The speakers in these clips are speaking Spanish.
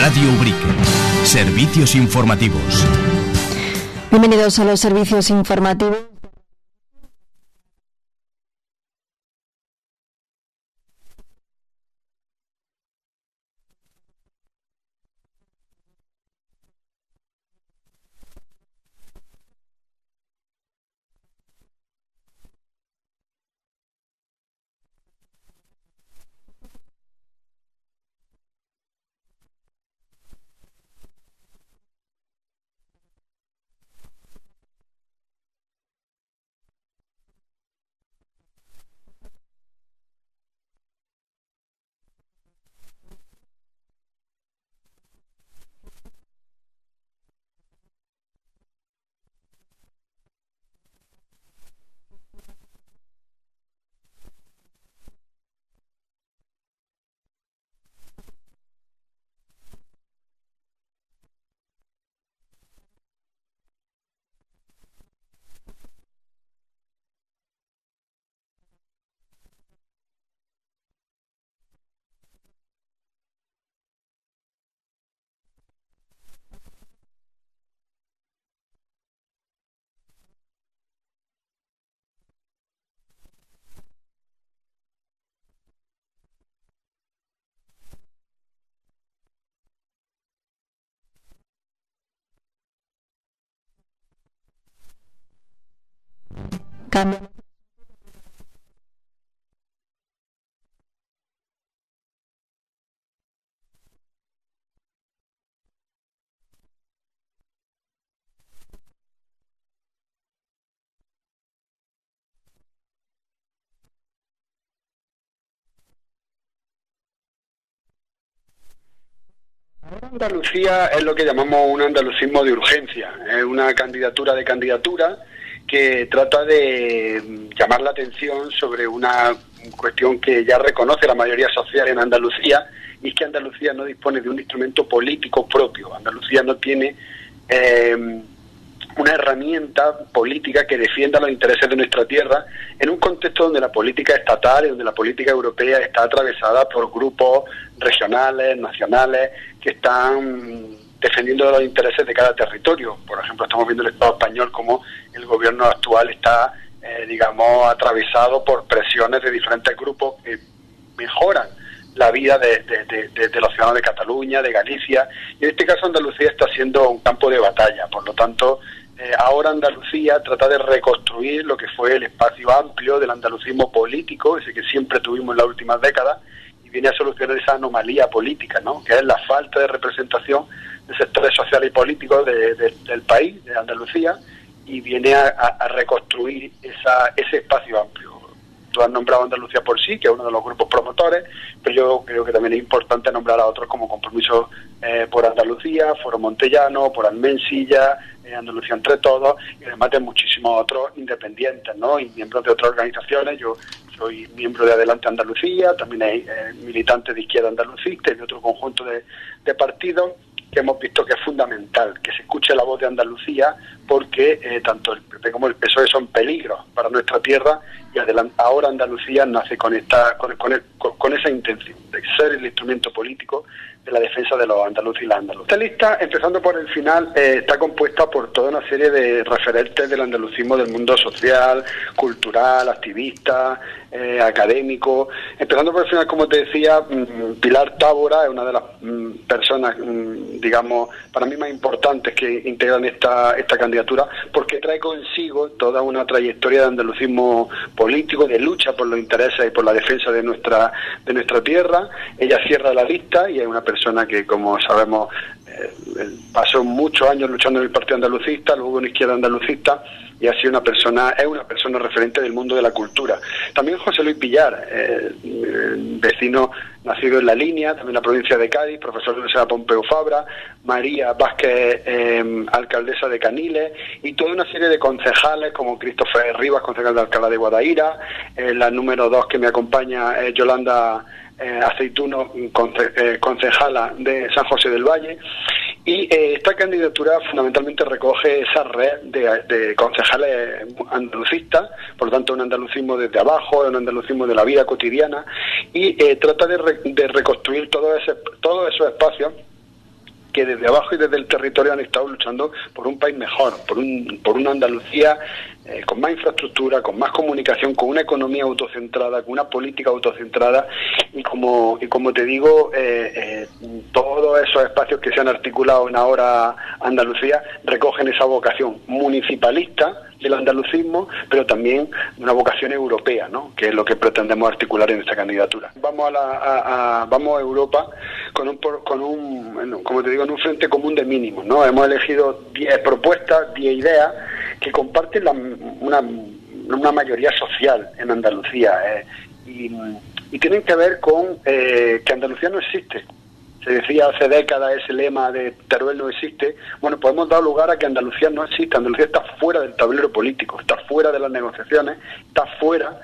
Radio Ubrique. Servicios informativos. Bienvenidos a los servicios informativos. Cambio. Andalucía es lo que llamamos un andalucismo de urgencia, es una candidatura de candidatura que trata de llamar la atención sobre una cuestión que ya reconoce la mayoría social en Andalucía, y es que Andalucía no dispone de un instrumento político propio. Andalucía no tiene una herramienta política que defienda los intereses de nuestra tierra en un contexto donde la política estatal y donde la política europea está atravesada por grupos regionales, nacionales, que están defendiendo los intereses de cada territorio. Por ejemplo, estamos viendo el Estado español como el gobierno actual está, atravesado por presiones de diferentes grupos que mejoran la vida de los ciudadanos de Cataluña, de Galicia, y en este caso Andalucía está siendo un campo de batalla. Por lo tanto, ahora Andalucía trata de reconstruir lo que fue el espacio amplio del andalucismo político, ese que siempre tuvimos en las últimas décadas, y viene a solucionar esa anomalía política, ¿no?, que es la falta de representación de sectores sociales y políticos del país, de Andalucía, y viene a reconstruir ese espacio amplio. Tú has nombrado a Andalucía por sí, que es uno de los grupos promotores, pero yo creo que también es importante nombrar a otros como Compromiso por Andalucía, Foro Montellano, por Almensilla, Andalucía Entre Todos, y además de muchísimos otros independientes, ¿no?, y miembros de otras organizaciones. Yo soy miembro de Adelante Andalucía, también hay militantes de Izquierda Andalucista y de otro conjunto de partidos, que hemos visto que es fundamental que se escuche la voz de Andalucía, porque tanto el PP como el PSOE son peligros para nuestra tierra, y ahora Andalucía nace con esa intención de ser el instrumento político de la defensa de los andaluces y las andaluzas. Esta lista, empezando por el final, está compuesta por toda una serie de referentes del andalucismo del mundo social, cultural, activista, académico. Empezando por el final, como te decía, Pilar Tábora es una de las personas, para mí más importantes que integran esta candidatura, porque trae consigo toda una trayectoria de andalucismo político, de lucha por los intereses y por la defensa de nuestra tierra. Ella cierra la lista y es una persona que, como sabemos, pasó muchos años luchando en el Partido Andalucista, luego en Izquierda Andalucista, y ha sido una persona referente del mundo de la cultura. También José Luis Villar, vecino nacido en La Línea, también en la provincia de Cádiz, profesor de la Universidad Pompeu Fabra, María Vázquez, alcaldesa de Caniles, y toda una serie de concejales como Christopher Rivas, concejal de Alcalá de Guadaira, la número 2 que me acompaña es Yolanda Aceituno, concejala de San José del Valle. Y esta candidatura fundamentalmente recoge esa red de concejales andalucistas, por lo tanto un andalucismo desde abajo, un andalucismo de la vida cotidiana, y trata de reconstruir todos esos espacios que desde abajo y desde el territorio han estado luchando por un país mejor, por una Andalucía con más infraestructura, con más comunicación, con una economía autocentrada, con una política autocentrada, y como te digo, todos esos espacios que se han articulado en Ahora Andalucía recogen esa vocación municipalista del andalucismo, pero también una vocación europea, ¿no?, que es lo que pretendemos articular en esta candidatura. Vamos vamos a Europa con un, como te digo, en un frente común de mínimos, ¿no? Hemos elegido 10 propuestas, 10 ideas que comparten una mayoría social en Andalucía, y tienen que ver con que Andalucía no existe. Se decía hace décadas ese lema de Teruel no existe. Bueno, pues hemos dado lugar a que Andalucía no existe. Andalucía está fuera del tablero político, está fuera de las negociaciones, está fuera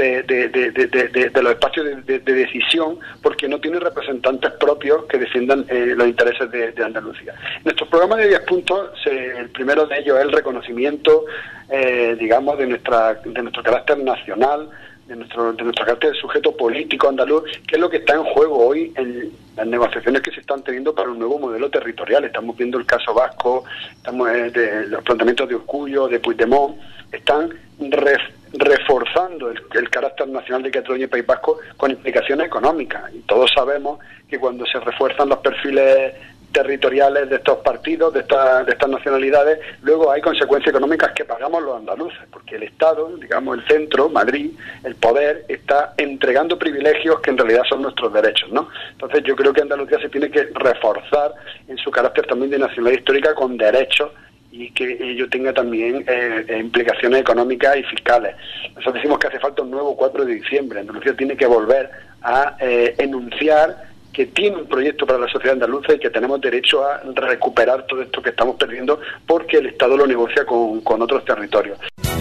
de los espacios de decisión, porque no tiene representantes propios que defiendan los intereses de Andalucía. Nuestro programa de 10 puntos, el primero de ellos es el reconocimiento, digamos, de nuestro carácter nacional, de nuestro carácter de sujeto político andaluz, que es lo que está en juego hoy en las negociaciones que se están teniendo para un nuevo modelo territorial. Estamos viendo el caso vasco, estamos de los planteamientos de Urkullu, de Puigdemont, están reforzando el carácter nacional de Cataluña y País Vasco con implicaciones económicas, y todos sabemos que cuando se refuerzan los perfiles territoriales de estos partidos, de estas nacionalidades, luego hay consecuencias económicas que pagamos los andaluces, porque el Estado, digamos el centro, Madrid, el poder, está entregando privilegios que en realidad son nuestros derechos, ¿no? Entonces yo creo que Andalucía se tiene que reforzar en su carácter también de nacionalidad histórica con derechos, y que ello tenga también implicaciones económicas y fiscales. Nosotros decimos que hace falta un nuevo 4 de diciembre. Andalucía tiene que volver a enunciar que tiene un proyecto para la sociedad andaluza y que tenemos derecho a recuperar todo esto que estamos perdiendo porque el Estado lo negocia con otros territorios.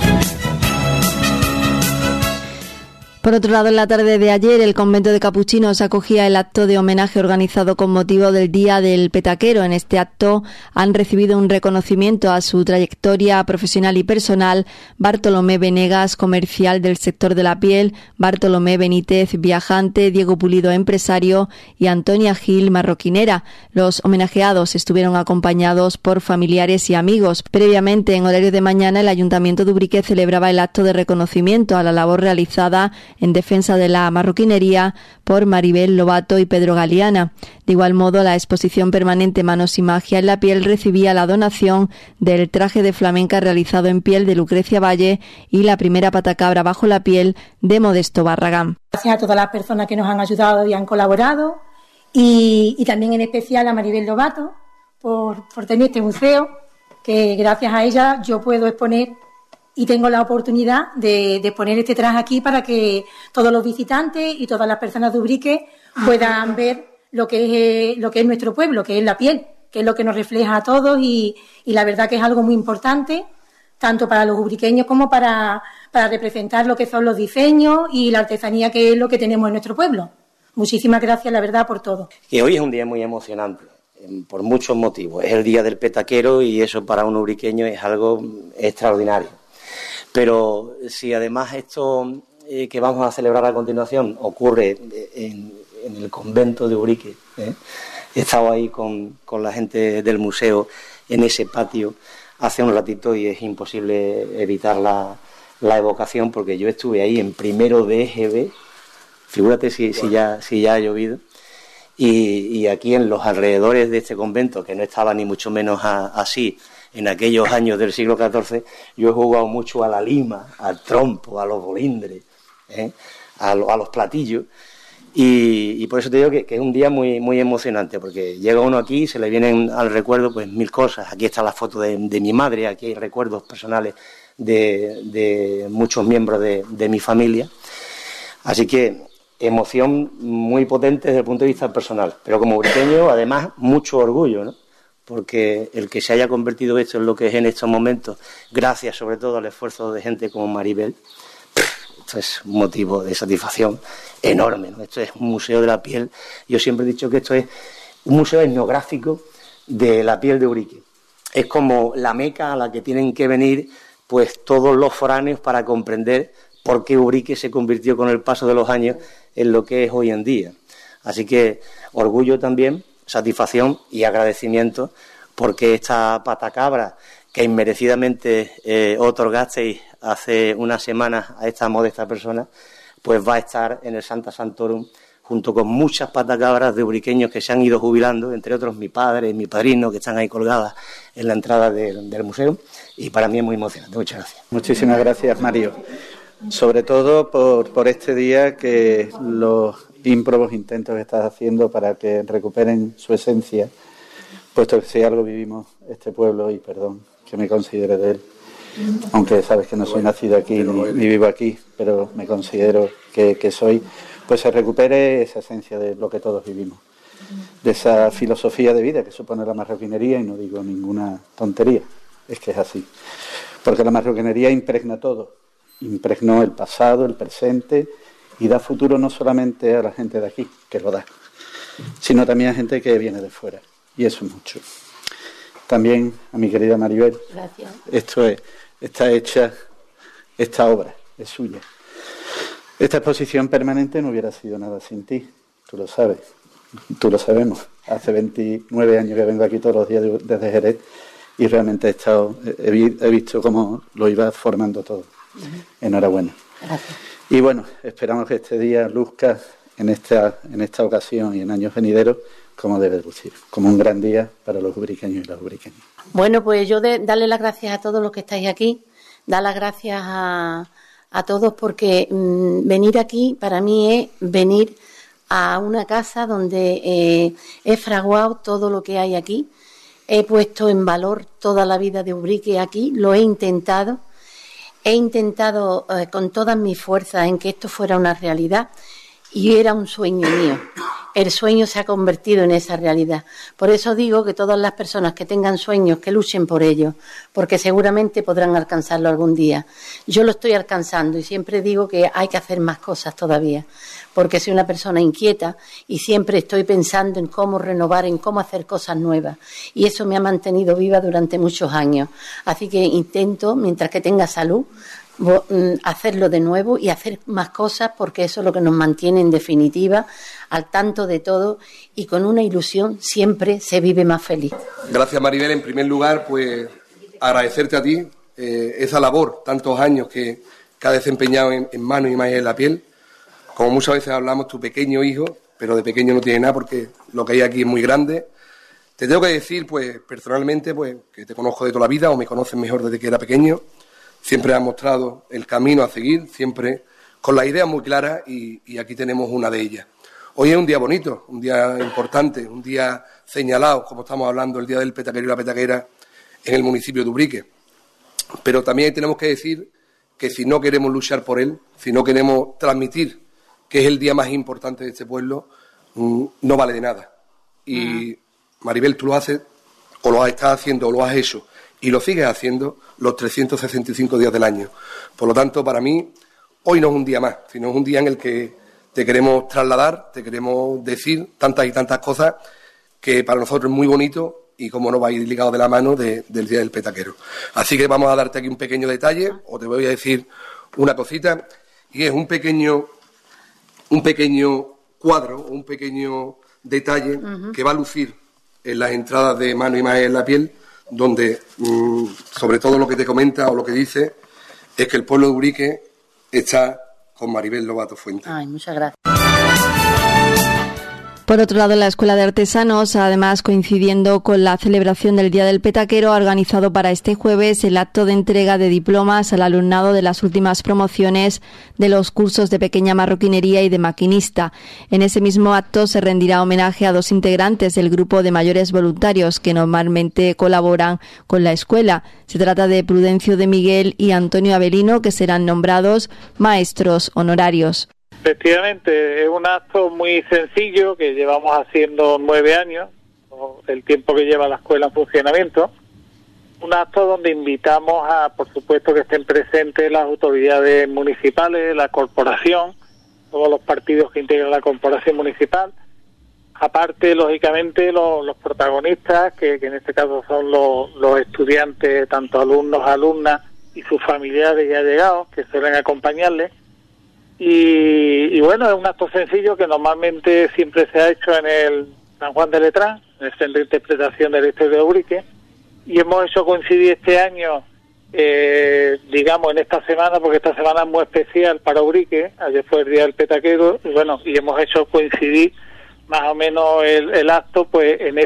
Por otro lado, en la tarde de ayer, el convento de capuchinos acogía el acto de homenaje organizado con motivo del Día del Petaquero. En este acto han recibido un reconocimiento a su trayectoria profesional y personal Bartolomé Venegas, comercial del sector de la piel, Bartolomé Benítez, viajante, Diego Pulido, empresario, y Antonia Gil, marroquinera. Los homenajeados estuvieron acompañados por familiares y amigos. Previamente, en horario de mañana, el Ayuntamiento de Ubrique celebraba el acto de reconocimiento a la labor realizada en defensa de la marroquinería por Maribel Lobato y Pedro Galeana. De igual modo, la exposición permanente Manos y Magia en la piel recibía la donación del traje de flamenca realizado en piel de Lucrecia Valle y la primera patacabra bajo la piel de Modesto Barragán. Gracias a todas las personas que nos han ayudado y han colaborado, y también en especial a Maribel Lobato por tener este museo, que gracias a ella yo puedo exponer y tengo la oportunidad de poner este traje aquí para que todos los visitantes y todas las personas de Ubrique puedan ver lo que es nuestro pueblo, que es la piel, que es lo que nos refleja a todos, y la verdad que es algo muy importante, tanto para los ubriqueños como para representar lo que son los diseños y la artesanía, que es lo que tenemos en nuestro pueblo. Muchísimas gracias, la verdad, por todo. Y hoy es un día muy emocionante, por muchos motivos. Es el Día del Petaquero y eso para un ubriqueño es algo extraordinario. Pero si además esto que vamos a celebrar a continuación ocurre en el convento de Ubrique, he estado ahí con la gente del museo en ese patio hace un ratito y es imposible evitar la evocación, porque yo estuve ahí en primero de EGB, figúrate si ya ha llovido, y aquí en los alrededores de este convento, que no estaba ni mucho menos así, en aquellos años del siglo XIV, yo he jugado mucho a la lima, al trompo, a los bolindres, a los platillos, y por eso te digo que es un día muy, muy emocionante, porque llega uno aquí y se le vienen al recuerdo pues 1000 cosas. Aquí está la foto de mi madre, aquí hay recuerdos personales de muchos miembros de mi familia, así que emoción muy potente desde el punto de vista personal, pero como ubriqueño además mucho orgullo, ¿no? Porque el que se haya convertido esto en lo que es en estos momentos, gracias sobre todo al esfuerzo de gente como Maribel, esto es un motivo de satisfacción enorme, ¿no? Esto es un museo de la piel. Yo siempre he dicho que esto es un museo etnográfico de la piel de Ubrique. Es como la meca a la que tienen que venir pues todos los foráneos para comprender por qué Ubrique se convirtió con el paso de los años en lo que es hoy en día. Así que orgullo también, satisfacción y agradecimiento porque esta patacabra que inmerecidamente otorgasteis hace unas semanas a esta modesta persona, pues va a estar en el Santa Santorum junto con muchas patacabras de ubriqueños que se han ido jubilando, entre otros mi padre y mi padrino, que están ahí colgadas en la entrada del museo, y para mí es muy emocionante. Muchas gracias. Muchísimas gracias, Mario. Sobre todo por este día, que los ímprobos intentos que estás haciendo para que recuperen su esencia, puesto que si algo vivimos este pueblo, y perdón que me considere de él, aunque sabes que no soy nacido aquí ni vivo aquí, pero me considero que soy, pues se recupere esa esencia de lo que todos vivimos, de esa filosofía de vida que supone la marroquinería, y no digo ninguna tontería, es que es así, porque la marroquinería impregna todo, impregnó el pasado, el presente, y da futuro no solamente a la gente de aquí, que lo da, sino también a gente que viene de fuera, y eso es mucho. También a mi querida Maribel, gracias. Está hecha, esta obra es suya. Esta exposición permanente no hubiera sido nada sin ti, tú lo sabes, tú lo sabemos. Hace 29 años que vengo aquí todos los días desde Jerez, y realmente he visto cómo lo ibas formando todo. Enhorabuena. Gracias. Y bueno, esperamos que este día luzca en esta ocasión y en años venideros como debe lucir, como un gran día para los ubriqueños y las ubriqueñas. Bueno, pues yo darle las gracias a todos los que estáis aquí, dar las gracias a todos, porque venir aquí para mí es venir a una casa donde he fraguado todo lo que hay aquí, he puesto en valor toda la vida de Ubrique aquí, lo he intentado con todas mis fuerzas en que esto fuera una realidad, y era un sueño mío. El sueño se ha convertido en esa realidad. Por eso digo que todas las personas que tengan sueños, que luchen por ellos, porque seguramente podrán alcanzarlo algún día. Yo lo estoy alcanzando, y siempre digo que hay que hacer más cosas todavía, porque soy una persona inquieta y siempre estoy pensando en cómo renovar, en cómo hacer cosas nuevas, y eso me ha mantenido viva durante muchos años. Así que intento, mientras que tenga salud, hacerlo de nuevo y hacer más cosas, porque eso es lo que nos mantiene en definitiva al tanto de todo, y con una ilusión siempre se vive más feliz. Gracias, Maribel. En primer lugar, pues agradecerte a ti esa labor, tantos años que has desempeñado en manos y imagen en la piel. Como muchas veces hablamos, tu pequeño hijo, pero de pequeño no tiene nada, porque lo que hay aquí es muy grande. Te tengo que decir, pues personalmente, pues que te conozco de toda la vida, o me conoces mejor desde que era pequeño. Siempre has mostrado el camino a seguir, siempre con las ideas muy claras, y aquí tenemos una de ellas. Hoy es un día bonito, un día importante, un día señalado, como estamos hablando, el Día del Petaquero y la Petaquera en el municipio de Ubrique. Pero también tenemos que decir que si no queremos luchar por él, si no queremos transmitir que es el día más importante de este pueblo, no vale de nada. Y Maribel, tú lo haces, o lo estás haciendo, o lo has hecho, y lo sigues haciendo los 365 días del año. Por lo tanto, para mí, hoy no es un día más, sino es un día en el que te queremos trasladar, te queremos decir tantas y tantas cosas que para nosotros es muy bonito, y como no va a ir ligado de la mano del Día del Petaquero. Así que vamos a darte aquí un pequeño detalle, o te voy a decir una cosita, y es un pequeño cuadro, un pequeño detalle que va a lucir en las entradas de Mano y Imagen en la Piel, donde sobre todo lo que te comenta o lo que dice es que el pueblo de Ubrique está con Maribel Lobato Fuentes. Ay, muchas gracias. Por otro lado, la Escuela de Artesanos, además coincidiendo con la celebración del Día del Petaquero, ha organizado para este jueves el acto de entrega de diplomas al alumnado de las últimas promociones de los cursos de pequeña marroquinería y de maquinista. En ese mismo acto se rendirá homenaje a 2 integrantes del grupo de mayores voluntarios que normalmente colaboran con la escuela. Se trata de Prudencio de Miguel y Antonio Avelino, que serán nombrados maestros honorarios. Efectivamente, es un acto muy sencillo que llevamos haciendo 9 años, el tiempo que lleva la escuela en funcionamiento. Un acto donde invitamos a, por supuesto, que estén presentes las autoridades municipales, la corporación, todos los partidos que integran la corporación municipal. Aparte, lógicamente, los protagonistas, que en este caso son los estudiantes, tanto alumnos, alumnas y sus familiares ya llegados, que suelen acompañarles. Y bueno, es un acto sencillo que normalmente siempre se ha hecho en San Juan de Letrán, en el Centro de Interpretación de la Historia de Ubrique, y hemos hecho coincidir este año, digamos, en esta semana, porque esta semana es muy especial para Ubrique, ayer fue el Día del Petaquero, y hemos hecho coincidir más o menos el acto pues en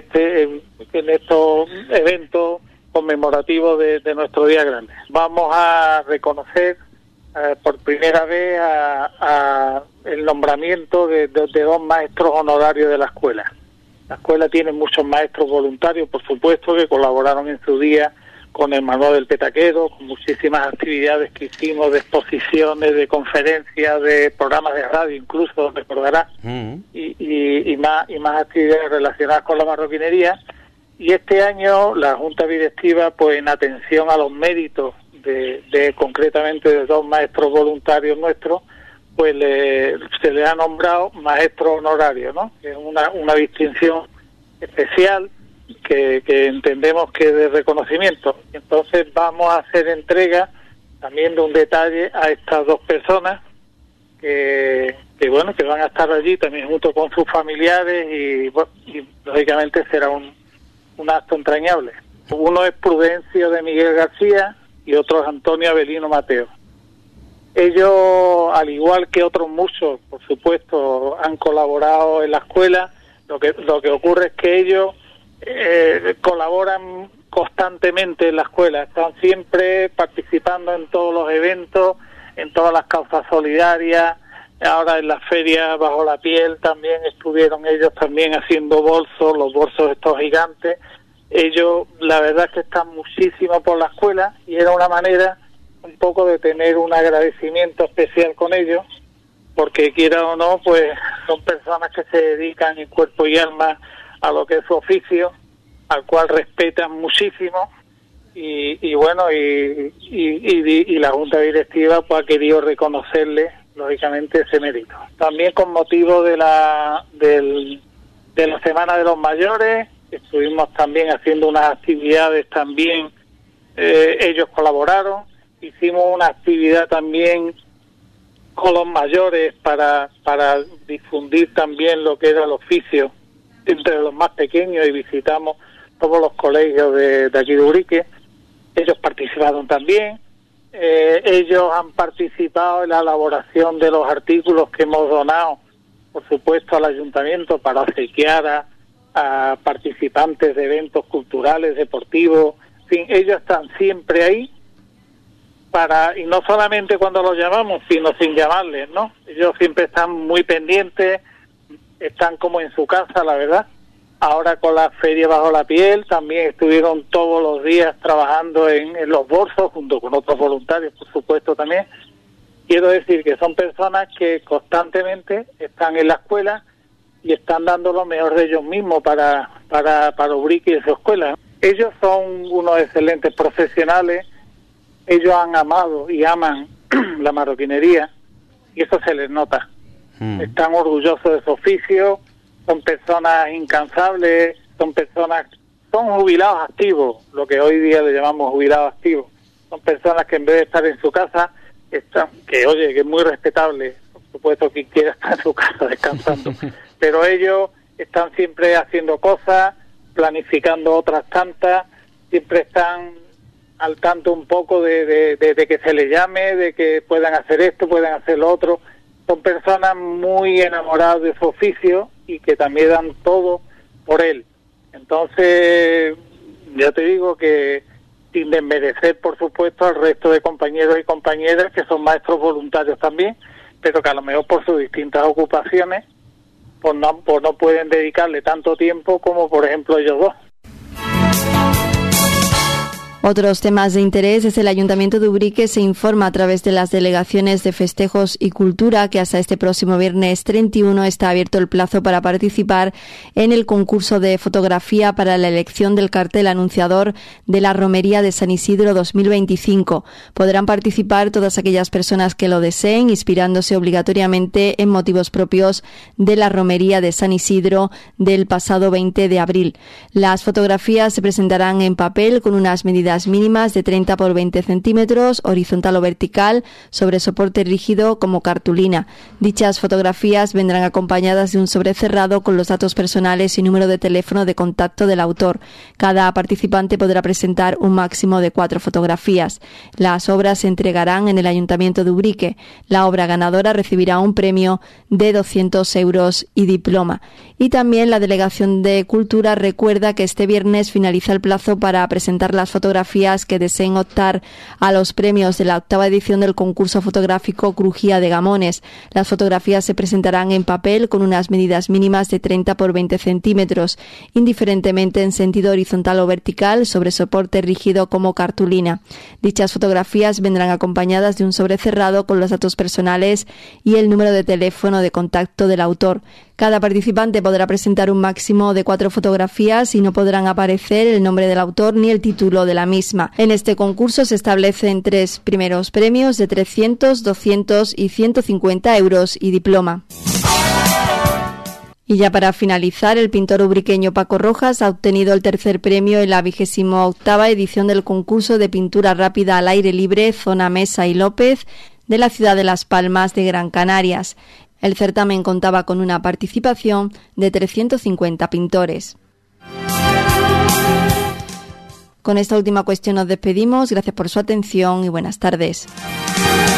estos eventos conmemorativos de nuestro Día Grande. Vamos a reconocer por primera vez a el nombramiento de 2 maestros honorarios de la escuela. La escuela tiene muchos maestros voluntarios, por supuesto, que colaboraron en su día con el Manual del Petaquero, con muchísimas actividades que hicimos, de exposiciones, de conferencias, de programas de radio, incluso, recordarás, y más actividades relacionadas con la marroquinería. Y este año la Junta Directiva, pues en atención a los méritos concretamente de 2 maestros voluntarios nuestros, pues se le ha nombrado maestro honorario, ¿no? Que es una distinción especial que entendemos que es de reconocimiento. Entonces vamos a hacer entrega también de un detalle a estas 2 personas que van a estar allí también junto con sus familiares y lógicamente será un acto entrañable. Uno es Prudencio de Miguel García y otro es Antonio Avelino Mateo. Ellos, al igual que otros muchos, por supuesto, han colaborado en la escuela. Lo que ocurre es que ellos colaboran constantemente en la escuela, están siempre participando en todos los eventos, en todas las causas solidarias. Ahora en la feria Bajo la Piel también estuvieron ellos también haciendo bolsos, los bolsos estos gigantes. Ellos, la verdad es que están muchísimo por la escuela y era una manera un poco de tener un agradecimiento especial con ellos, porque quiera o no, pues son personas que se dedican en cuerpo y alma a lo que es su oficio, al cual respetan muchísimo y la Junta Directiva pues ha querido reconocerle lógicamente ese mérito. También con motivo de la Semana de los Mayores estuvimos también haciendo unas actividades también, ellos colaboraron, hicimos una actividad también con los mayores para difundir también lo que era el oficio entre los más pequeños y visitamos todos los colegios de aquí de Ubrique. Ellos participaron también, ellos han participado en la elaboración de los artículos que hemos donado, por supuesto, al ayuntamiento para obsequiar a participantes de eventos culturales, deportivos. En fin, ellos están siempre ahí y no solamente cuando los llamamos, sino sin llamarles, ¿no? Ellos siempre están muy pendientes, están como en su casa, la verdad. Ahora con la Feria Bajo la Piel también estuvieron todos los días trabajando en los bolsos, junto con otros voluntarios, por supuesto, también. Quiero decir que son personas que constantemente están en la escuela y están dando lo mejor de ellos mismos para Ubrique y su escuela. Ellos son unos excelentes profesionales. Ellos han amado y aman la marroquinería y eso se les nota. Están orgullosos de su oficio, son personas incansables, son jubilados activos, lo que hoy día le llamamos jubilados activos. Son personas que en vez de estar en su casa, que es muy respetable, por supuesto que quiera estar en su casa descansando, pero ellos están siempre haciendo cosas, planificando otras tantas, siempre están al tanto un poco de que se les llame, de que puedan hacer esto, puedan hacer lo otro. Son personas muy enamoradas de su oficio y que también dan todo por él. Entonces, ya te digo que sin desmerecer, por supuesto, al resto de compañeros y compañeras que son maestros voluntarios también, pero que a lo mejor por sus distintas ocupaciones pues no pueden dedicarle tanto tiempo como, por ejemplo, ellos 2. Otros temas de interés es el Ayuntamiento de Ubrique se informa a través de las delegaciones de festejos y cultura que hasta este próximo viernes 31 está abierto el plazo para participar en el concurso de fotografía para la elección del cartel anunciador de la Romería de San Isidro 2025. Podrán participar todas aquellas personas que lo deseen, inspirándose obligatoriamente en motivos propios de la Romería de San Isidro del pasado 20 de abril. Las fotografías se presentarán en papel con unas medidas medidas mínimas de 30 por 20 centímetros, horizontal o vertical, sobre soporte rígido como cartulina. Dichas fotografías vendrán acompañadas de un sobre cerrado con los datos personales y número de teléfono de contacto del autor. Cada participante podrá presentar un máximo de 4 fotografías. Las obras se entregarán en el Ayuntamiento de Ubrique. La obra ganadora recibirá un premio de 200 euros y diploma. Y también la Delegación de Cultura recuerda que este viernes finaliza el plazo para presentar las fotografías que deseen optar a los premios de la 8ª edición del concurso fotográfico Crujía de Gamones. Las fotografías se presentarán en papel con unas medidas mínimas de 30 por 20 centímetros, indiferentemente en sentido horizontal o vertical, sobre soporte rígido como cartulina. Dichas fotografías vendrán acompañadas de un sobre cerrado con los datos personales y el número de teléfono de contacto del autor. Cada participante podrá presentar un máximo de 4 fotografías y no podrán aparecer el nombre del autor ni el título de la misma. En este concurso se establecen 3 primeros premios de 300, 200 y 150 euros y diploma. Y ya para finalizar, el pintor ubriqueño Paco Rojas ha obtenido el 3er premio en la 28ª edición del concurso de pintura rápida al aire libre Zona Mesa y López de la ciudad de Las Palmas de Gran Canarias. El certamen contaba con una participación de 350 pintores. Con esta última cuestión nos despedimos. Gracias por su atención y buenas tardes.